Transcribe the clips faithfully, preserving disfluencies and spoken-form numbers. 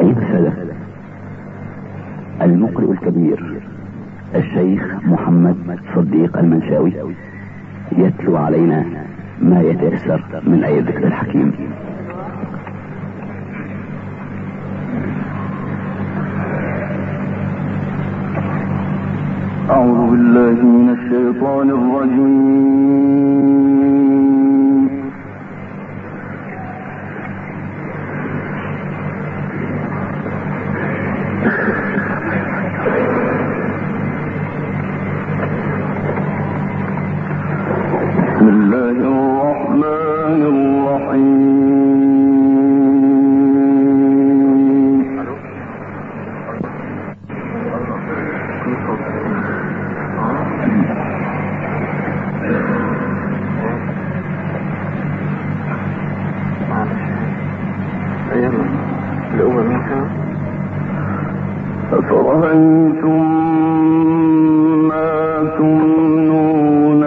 أيها السادة، المقرئ الكبير الشيخ محمد صديق المنشاوي يتلو علينا ما يتيسر من آية الذكر الحكيم. أعوذ بالله من الشيطان الرجيم. بسم الله الرحمن الرحيم. أفرأيتم ما تمنون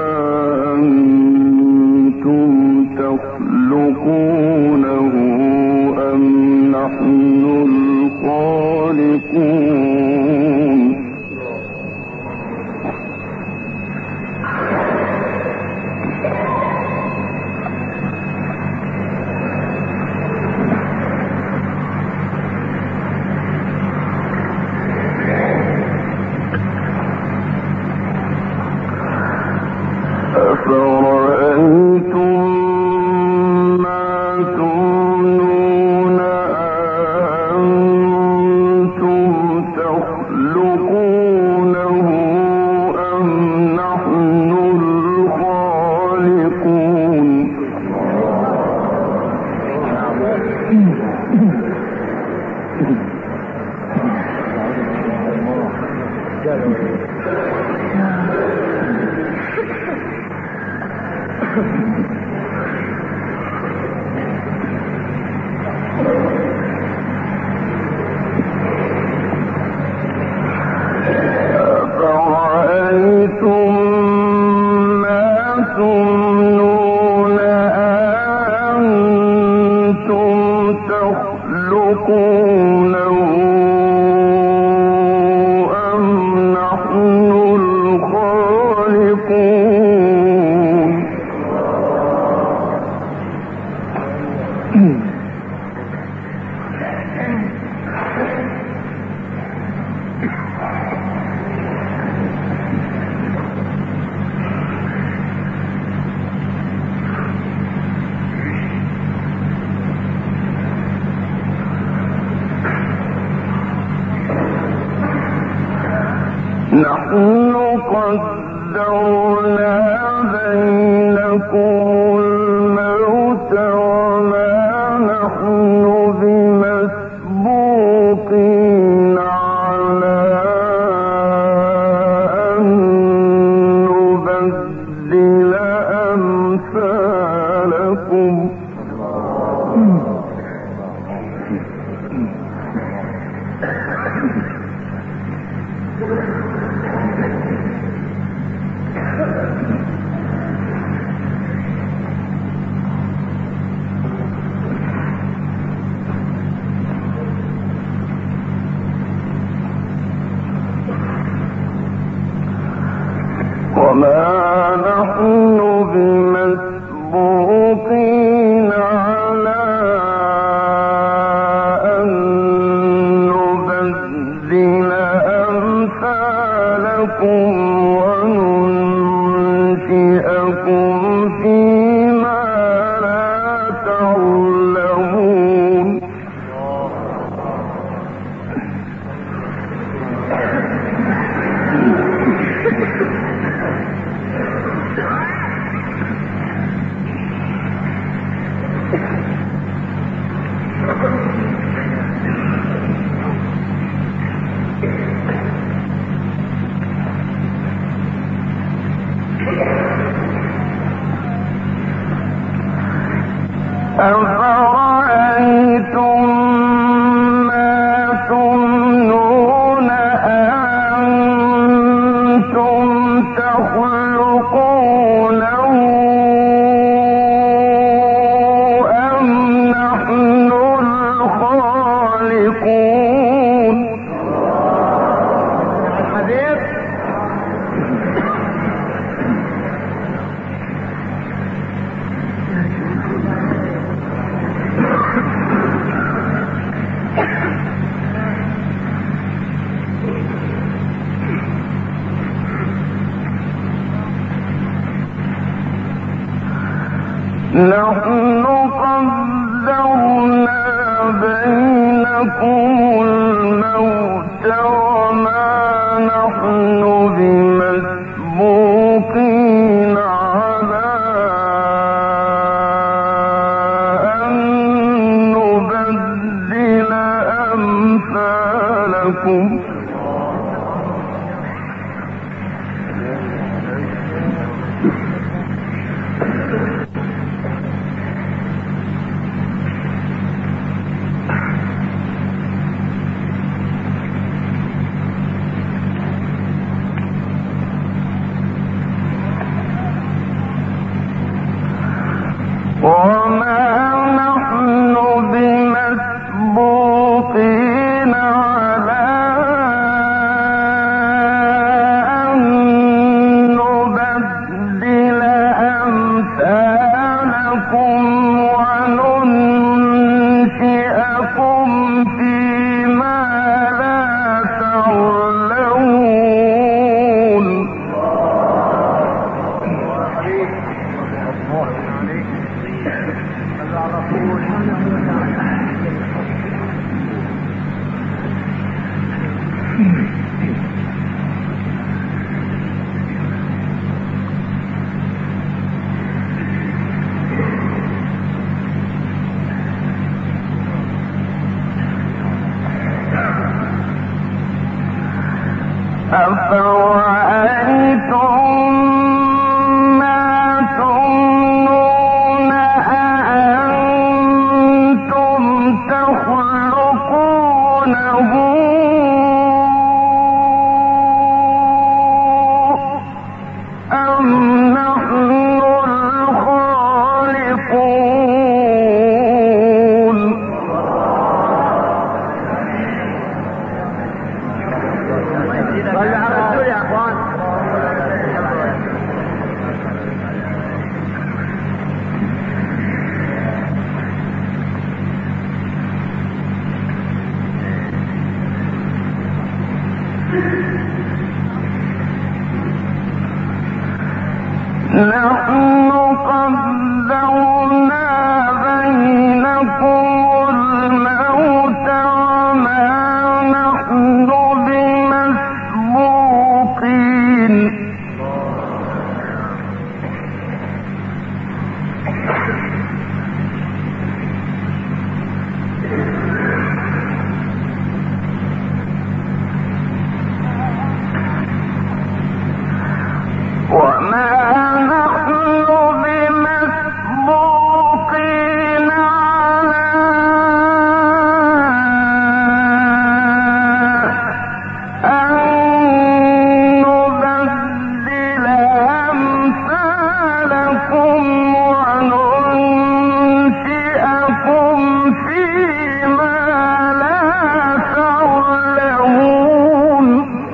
أأنتم تخلقونه أم نحن الخالقون. أفرأيتم ما تمنون أأنتم تخلقونه أم نحن الخالقون. أفرأيتم ما تمنون أأنتم تخلقونه أم نحن الخالقون. نحن قدرنا بينكم الموت وما نحن بمسبوقين على أن نبدل أمثالكم. وما نحن بمسبوقين على أن نبدل أمثالكم وننشئكم فيما لا تعلمون. الخالقون. نحن قدرنا بينكم الموت وما نحن بمسبوقين على أن نبدل أمثالكم. وما نحن بمسبوقين على أن نبدل أمثالكم وننشئكم فيما لا تعلمون. أفرأيتم ما تمنون أأنتم تخلقونه أم نحن الخالقون؟ نحن قدرنا بينكم الموت وما نحن بمسبوقين. وما نحن بمسبوقين على أن نبدل أمثالكم وننشئكم فيما لا تعلمون.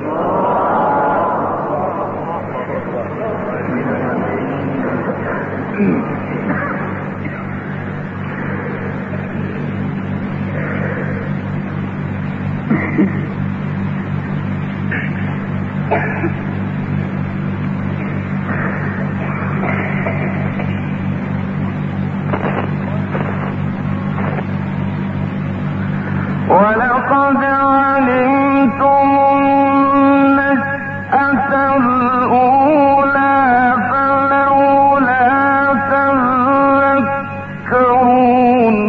ولقد علمتم النشأة الأولى فلولا تذكرون.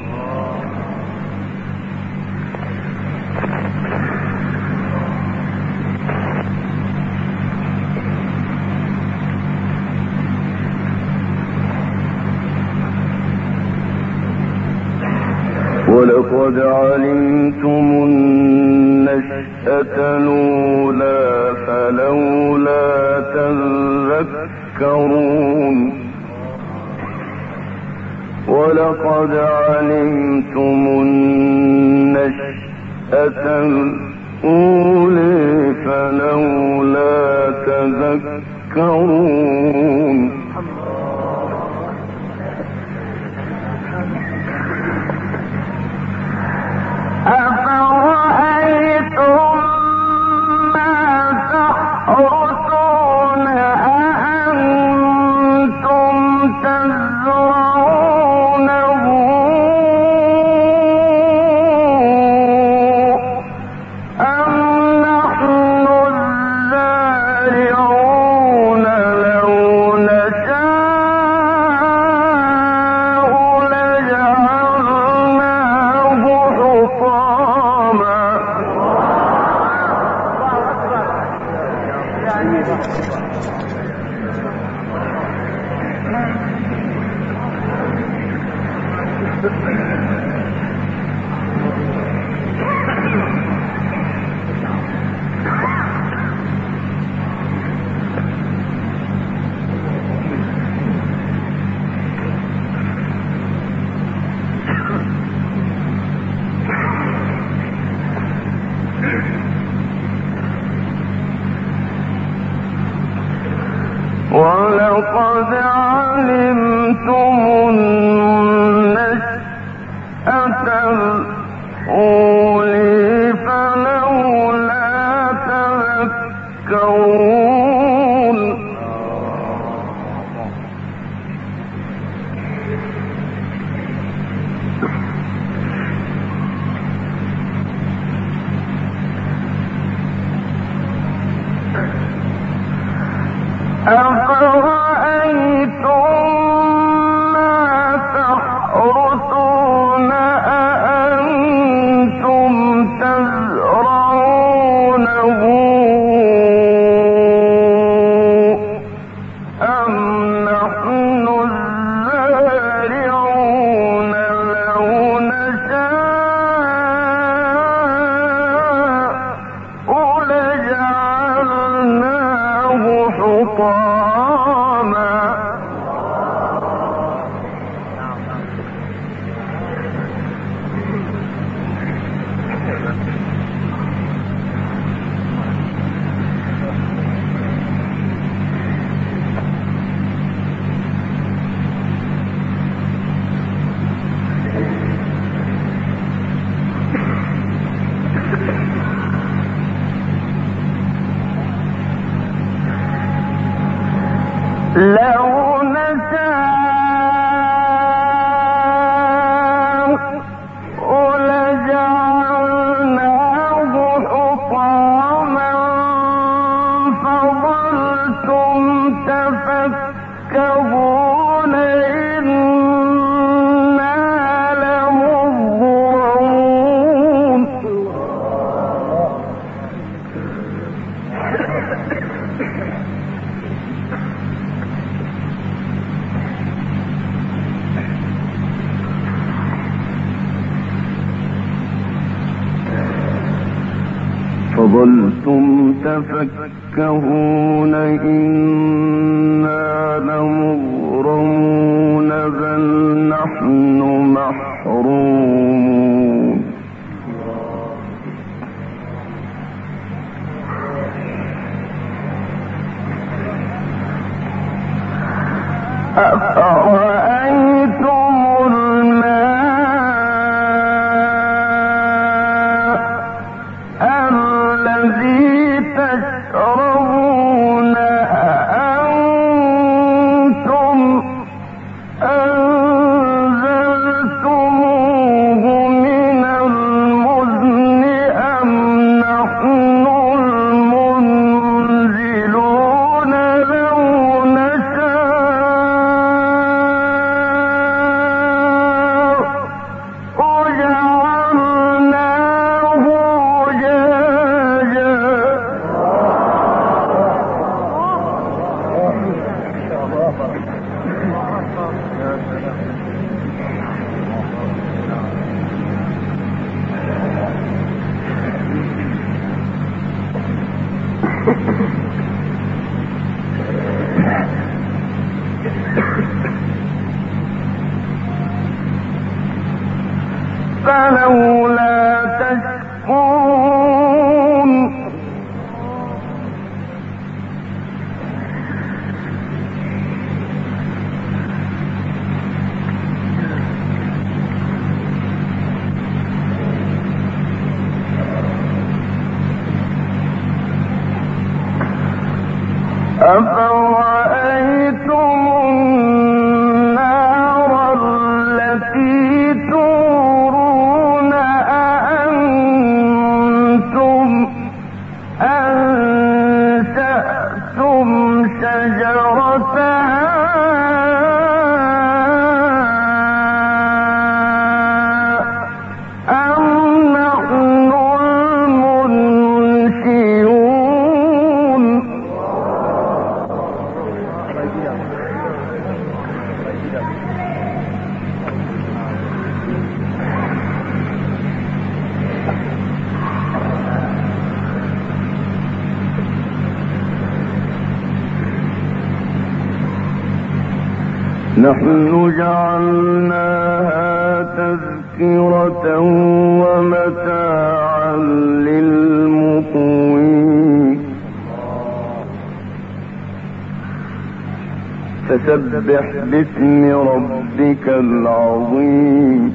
ولقد علمتم النشأة الأولى فلولا تذكرون. ولقد علمتم النشأة الأولى فلولا تذكرون أفرأيتم ما تحرثون أأنتم تزرعونه أم نحن الزارعون لو نشاء لجعلناه حطاما ولقد علمتم النشأة الأولى فلولا تذكرون أفرأيتم ما تحرثون أأنتم تزرعونه أم نحن الزارعون لو نشاء لجعلناه حطاما لو نشاء لجعلناه حطاما فظلتم تفكهون إنا لمغرمون فظلتم تفكهون إنا لمغرمون بل نحن محرومون أفرأيتم الماء الذي تشربون أأنتم أنزلتموه من المزن أم نحن المنزلون لو نشاء نحن جعلناها تذكرة ومتاعا للمقوين فسبح باسم ربك العظيم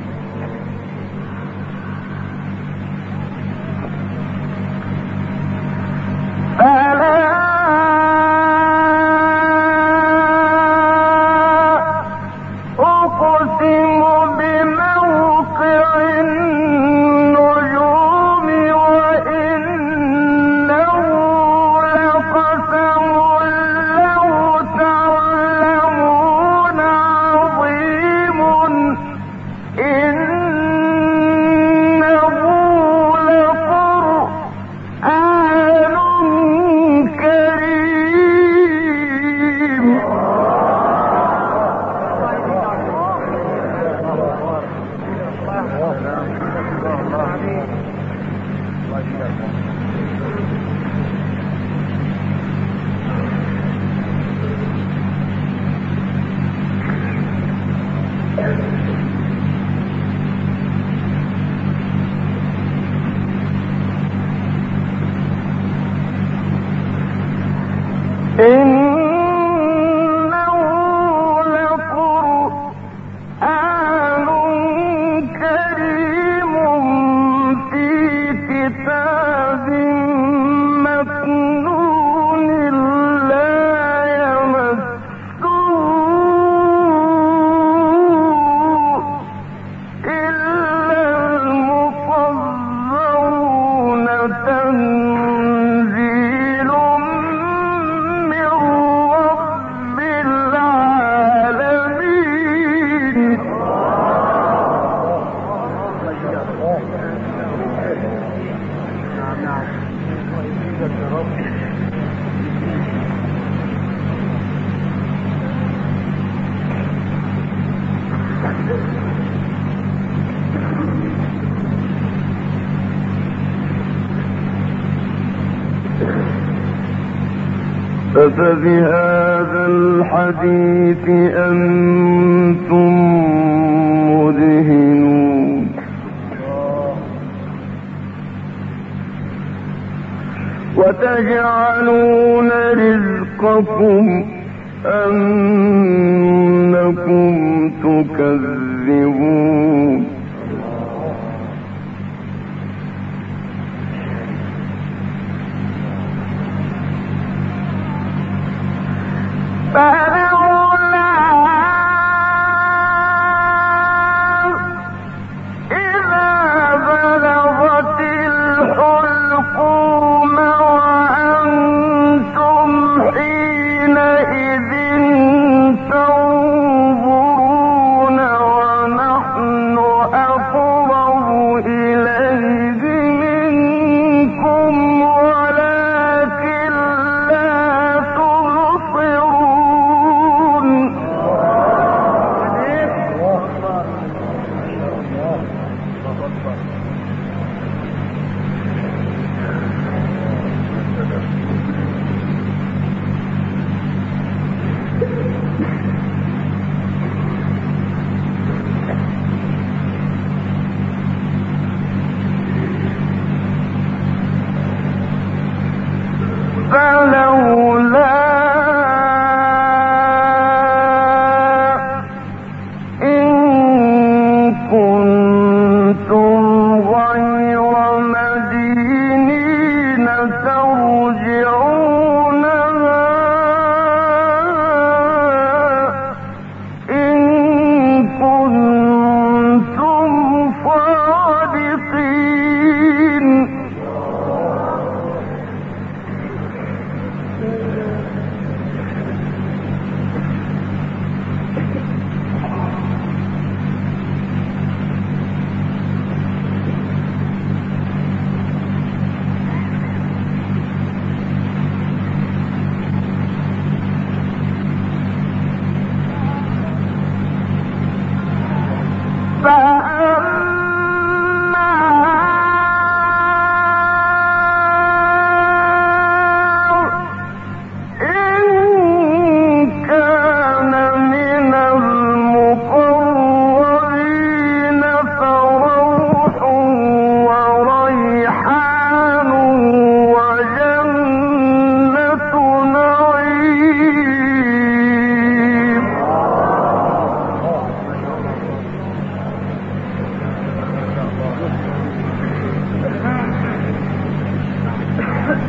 أفبهذا الحديث أنتم مدهنون وتجعلون رزقكم أنكم تكذبون فلولا إذا بلغت الحلقوم وأنتم حينئذ تنظرون ونحن أقرب إليه منكم ولكن لا تبصرون فلولا إن كنتم غير مدينين ترجعونها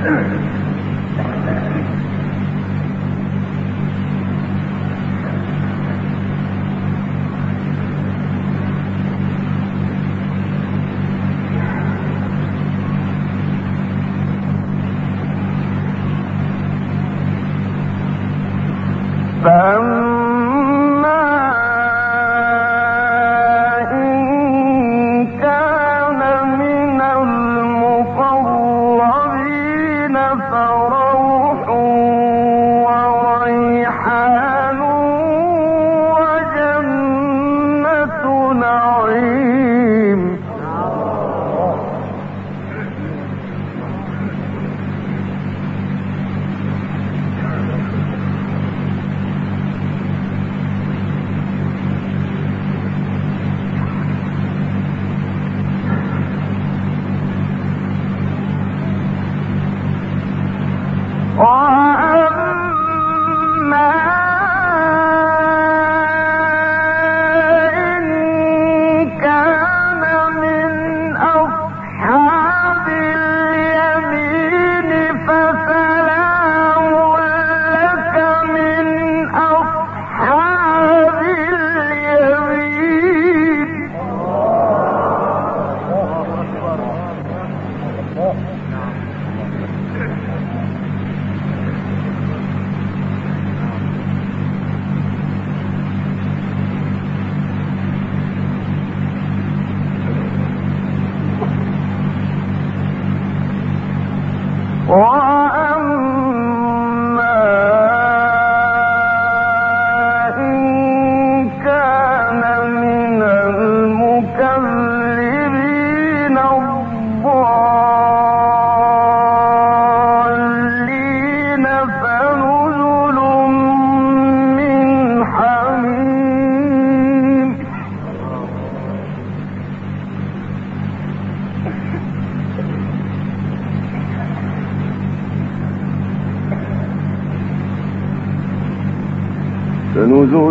فنزل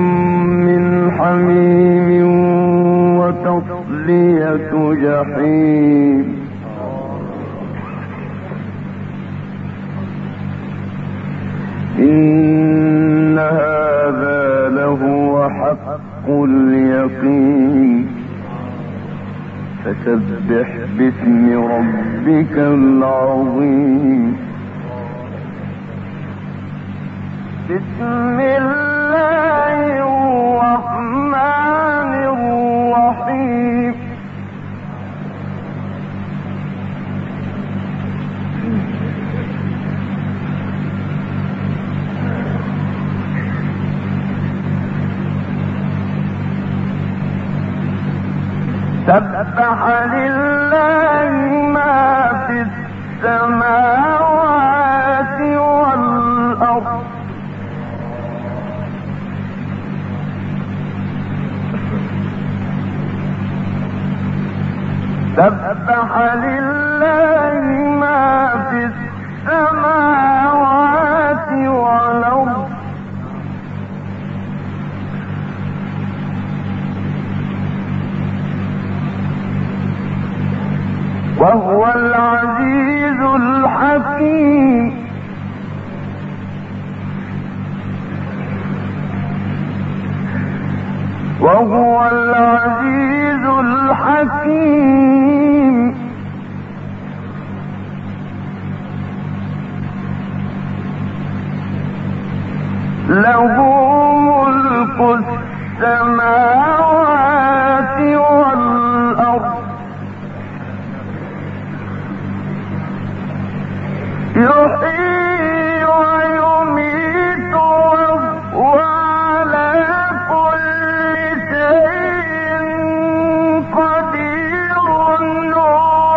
من حميم وتصلية جحيم إن هذا لهو حق اليقين فسبح باسم ربك العظيم. بسم الله الرحمن الرحيم. سبح لله ما في السماوات والأرض سبح لله ما في السماوات والأرض وهو العزيز الحكيم. وهو العزيز الحكيم. له ملك السماوات والأرض يحيي ويميت وهو على كل شيء قدير. هو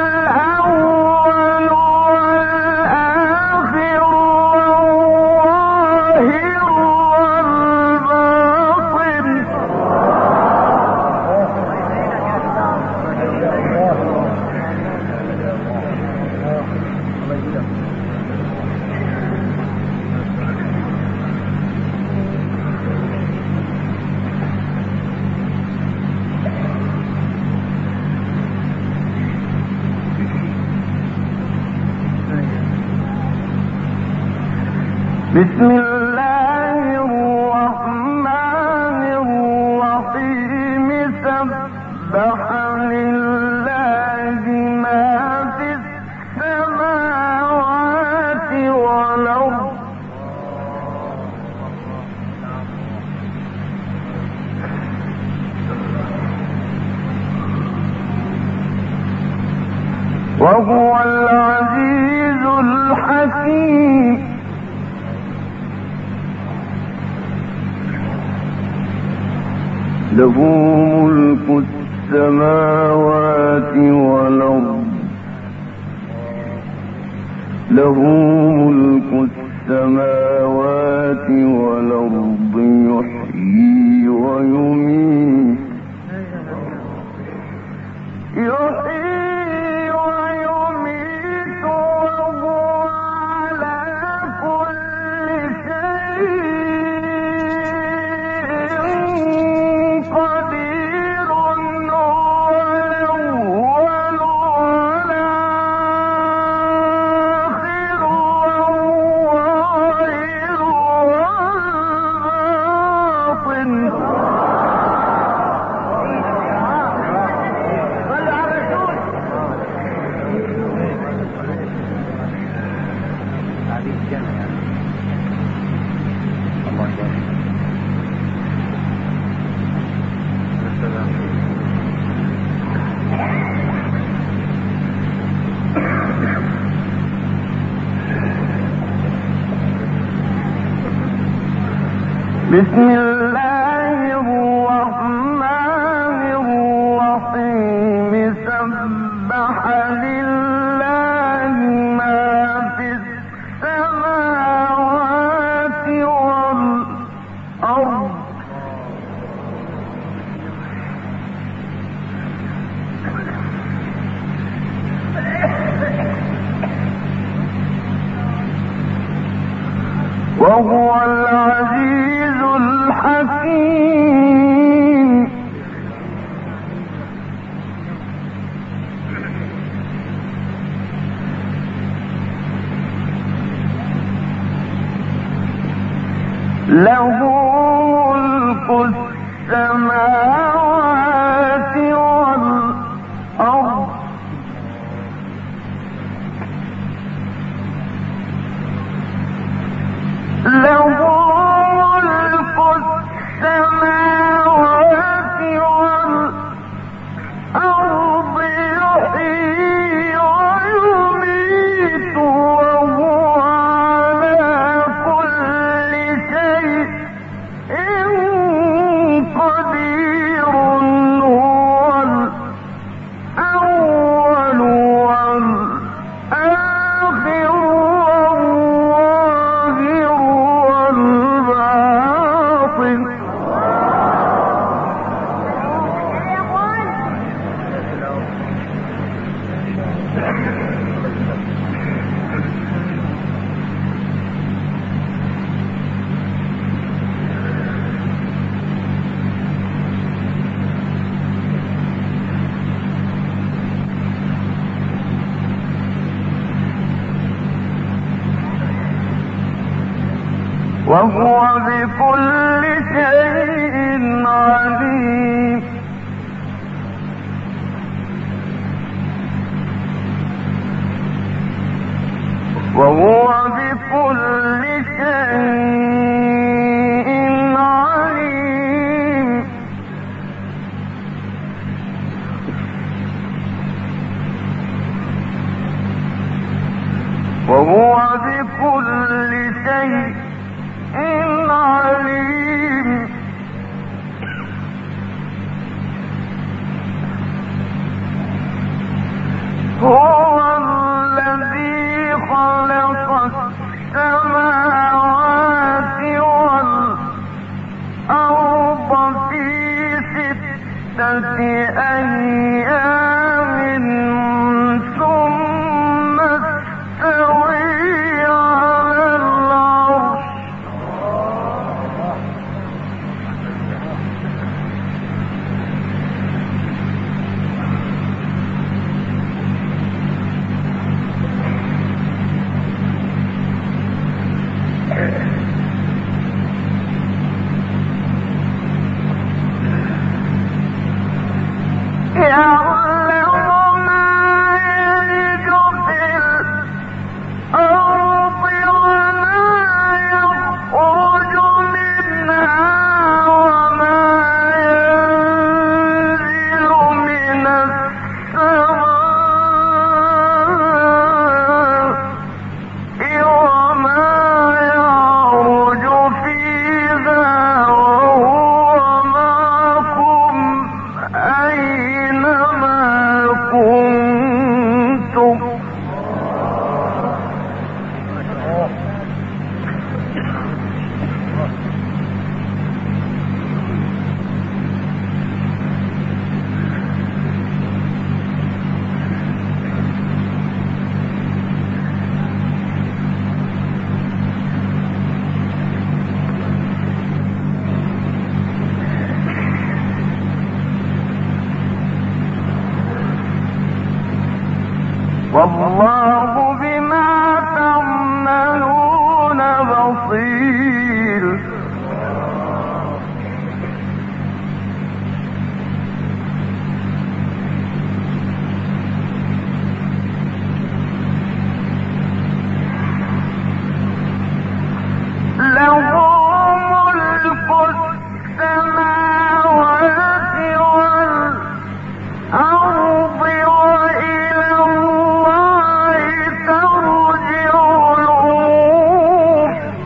الأول والآخر والظاهر والباطن. بسم الله الرحمن الرحيم سبح لله ما في السماوات والأرض وهو العزيز الحكيم له ملك السماوات والأرض له ملك السماوات والأرض يحيي ويميت يحيي ويميت وهو على كل شيء قدير هو الأول والآخر والظاهر والباطن بسم الله الرحمن الرحيم سبح لله ما في السماوات والأرض وهو العزيز الحكيم له ملك السماوات والأرض له ملك السماوات والأرض يحيي ويميت وهو على كل شيء قدير هو الأول والآخر والظاهر والباطن وهو بكل شيء عليم وهو بكل شيء عليم وهو بكل شيء عليم هو الذي خلق السماوات والأرض في ستة أيام ثم استوى على العرش والله بما تعملون بصير. له ملك السماوات والأرض وإلى الله ترجع الأمور.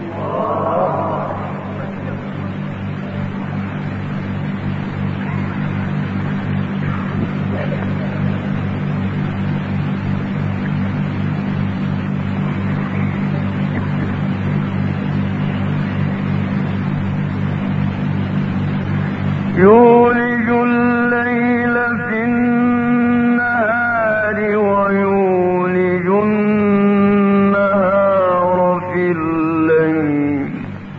يولج الليل في النهار ويولج النهار في الليل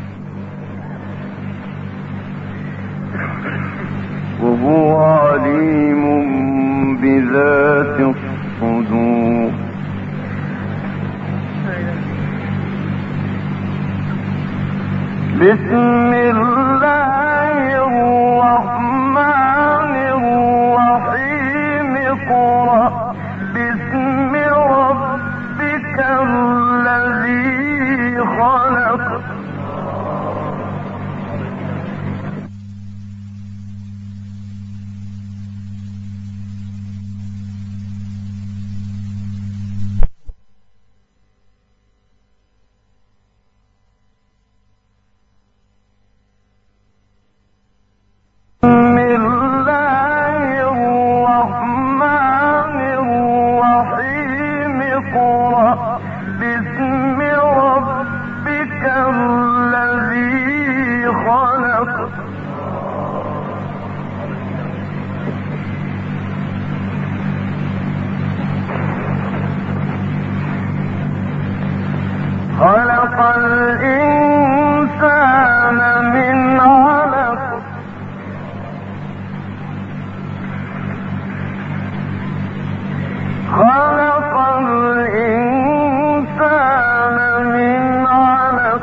وهو عليم بذات الصدور. بسم الله الرحمن الرحيم. اقرأ باسم ربك الذي خلق. خلق الإنسان من علق. خلق الإنسان من علق.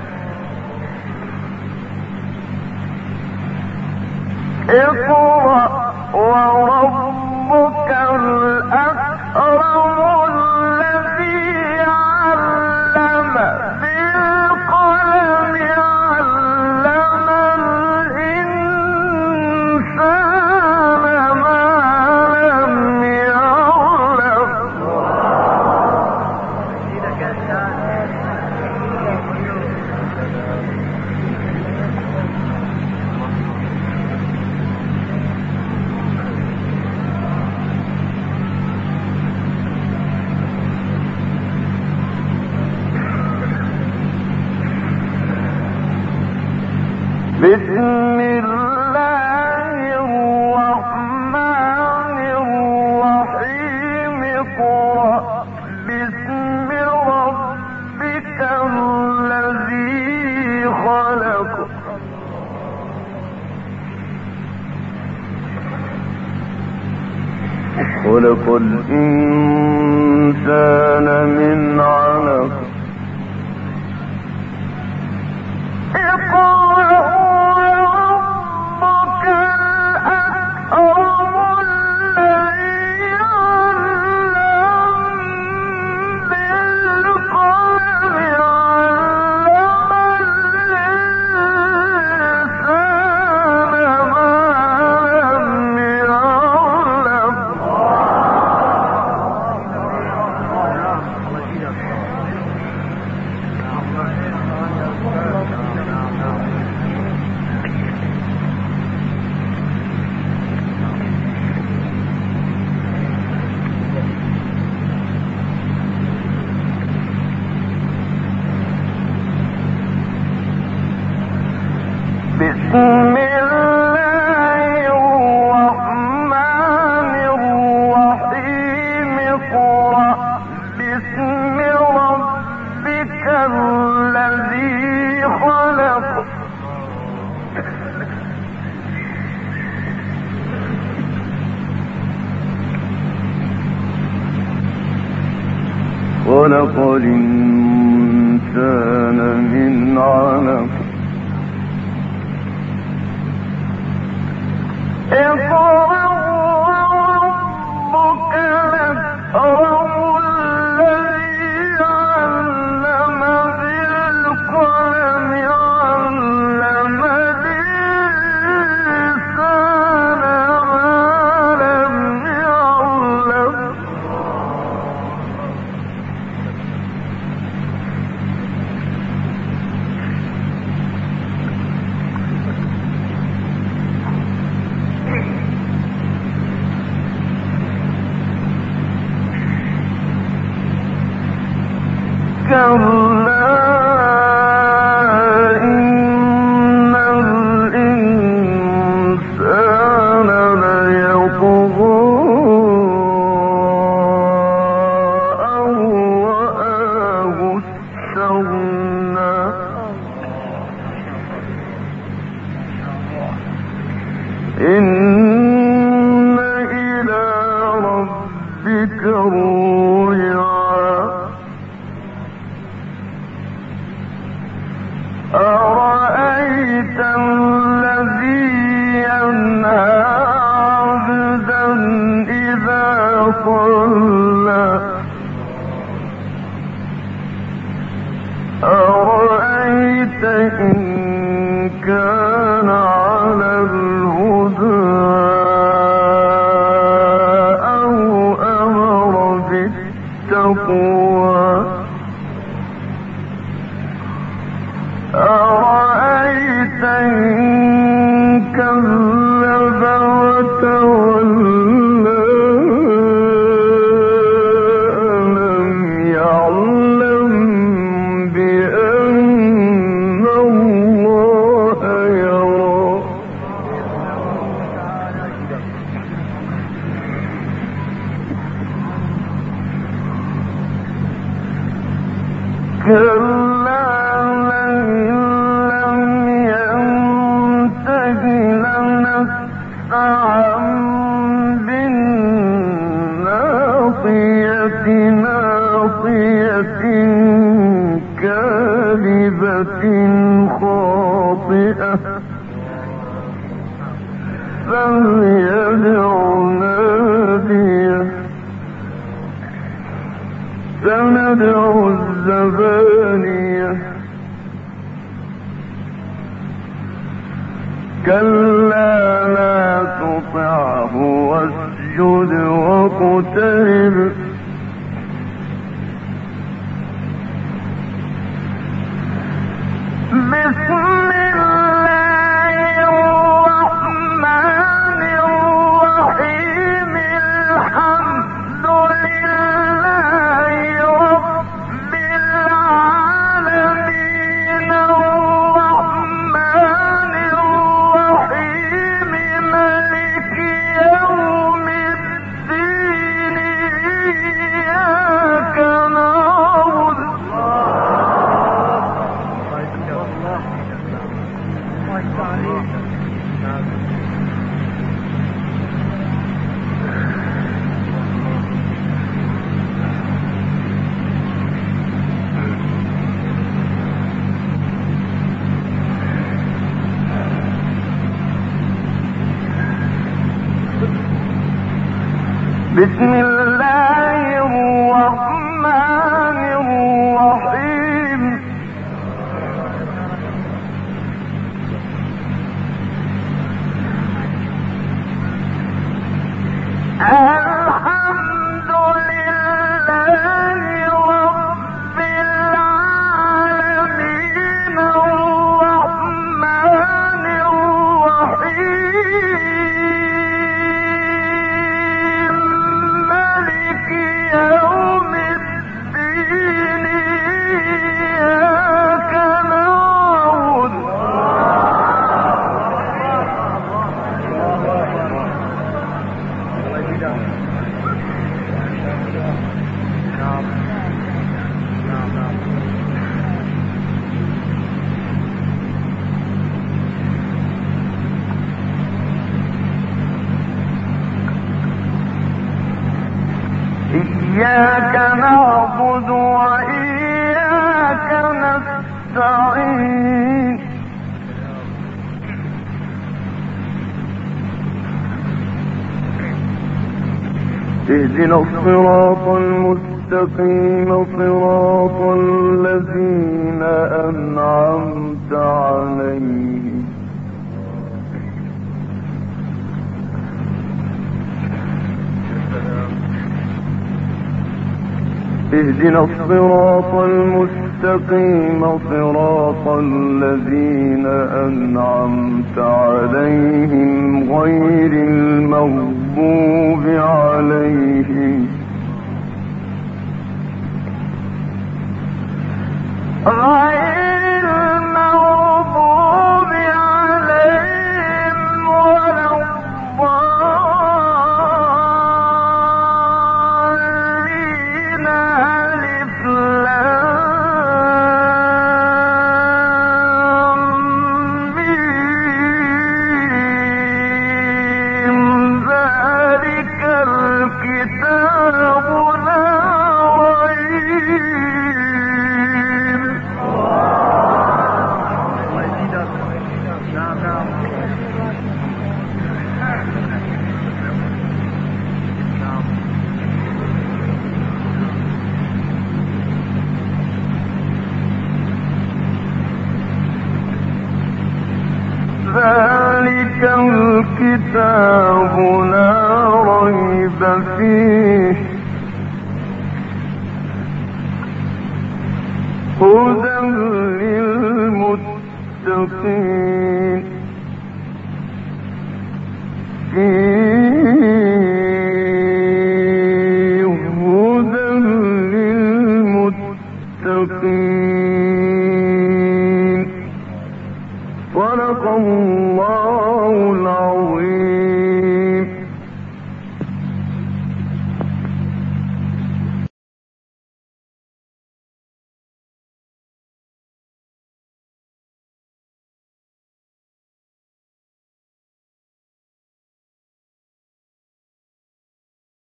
اقرأ وربك الأكرم الذي علم بالقلم علم الإنسان ما لم يعلم. بسم الله الرحمن الرحيم. اقرأ باسم ربك الذي خلق. خلق الإنسان من علق. خلق الإنسان من علق اقرأ وربك الأكرم الذي علم بالقلم علم الإنسان ما لم يعلم كلا إن الإنسان ليطغى أن رآه استغنى إن إلى ربك الرجعى أرأيت الذي ينهى عبدا إذا صلى أرأيت إن كان على الهدى أو أمر بالتقوى أرأيت إن كذب وتولى ألم يعلم بأن الله يرى كلا كاذبة خاطئة فليدع ناديه سندع الزبانية كلا لا تطعه واسجد واقترب بسم الله الرحمن الرحيم الحمد لله رب العالمين الرحمن الرحيم مالك يوم الدين إياك نعبد وإياك نستعين اهدنا الصراط المستقيم صراط الذين أنعمت عليهم اهدنا الصراط المستقيم صراط الذين أنعمت عليهم غير المغضوب عليهم غير المغضوب عليهم ولا الضالين ألف لام ميم ذلك الكتاب لا ريب ذلك الكتاب لا ريب فيه هدى للمتقين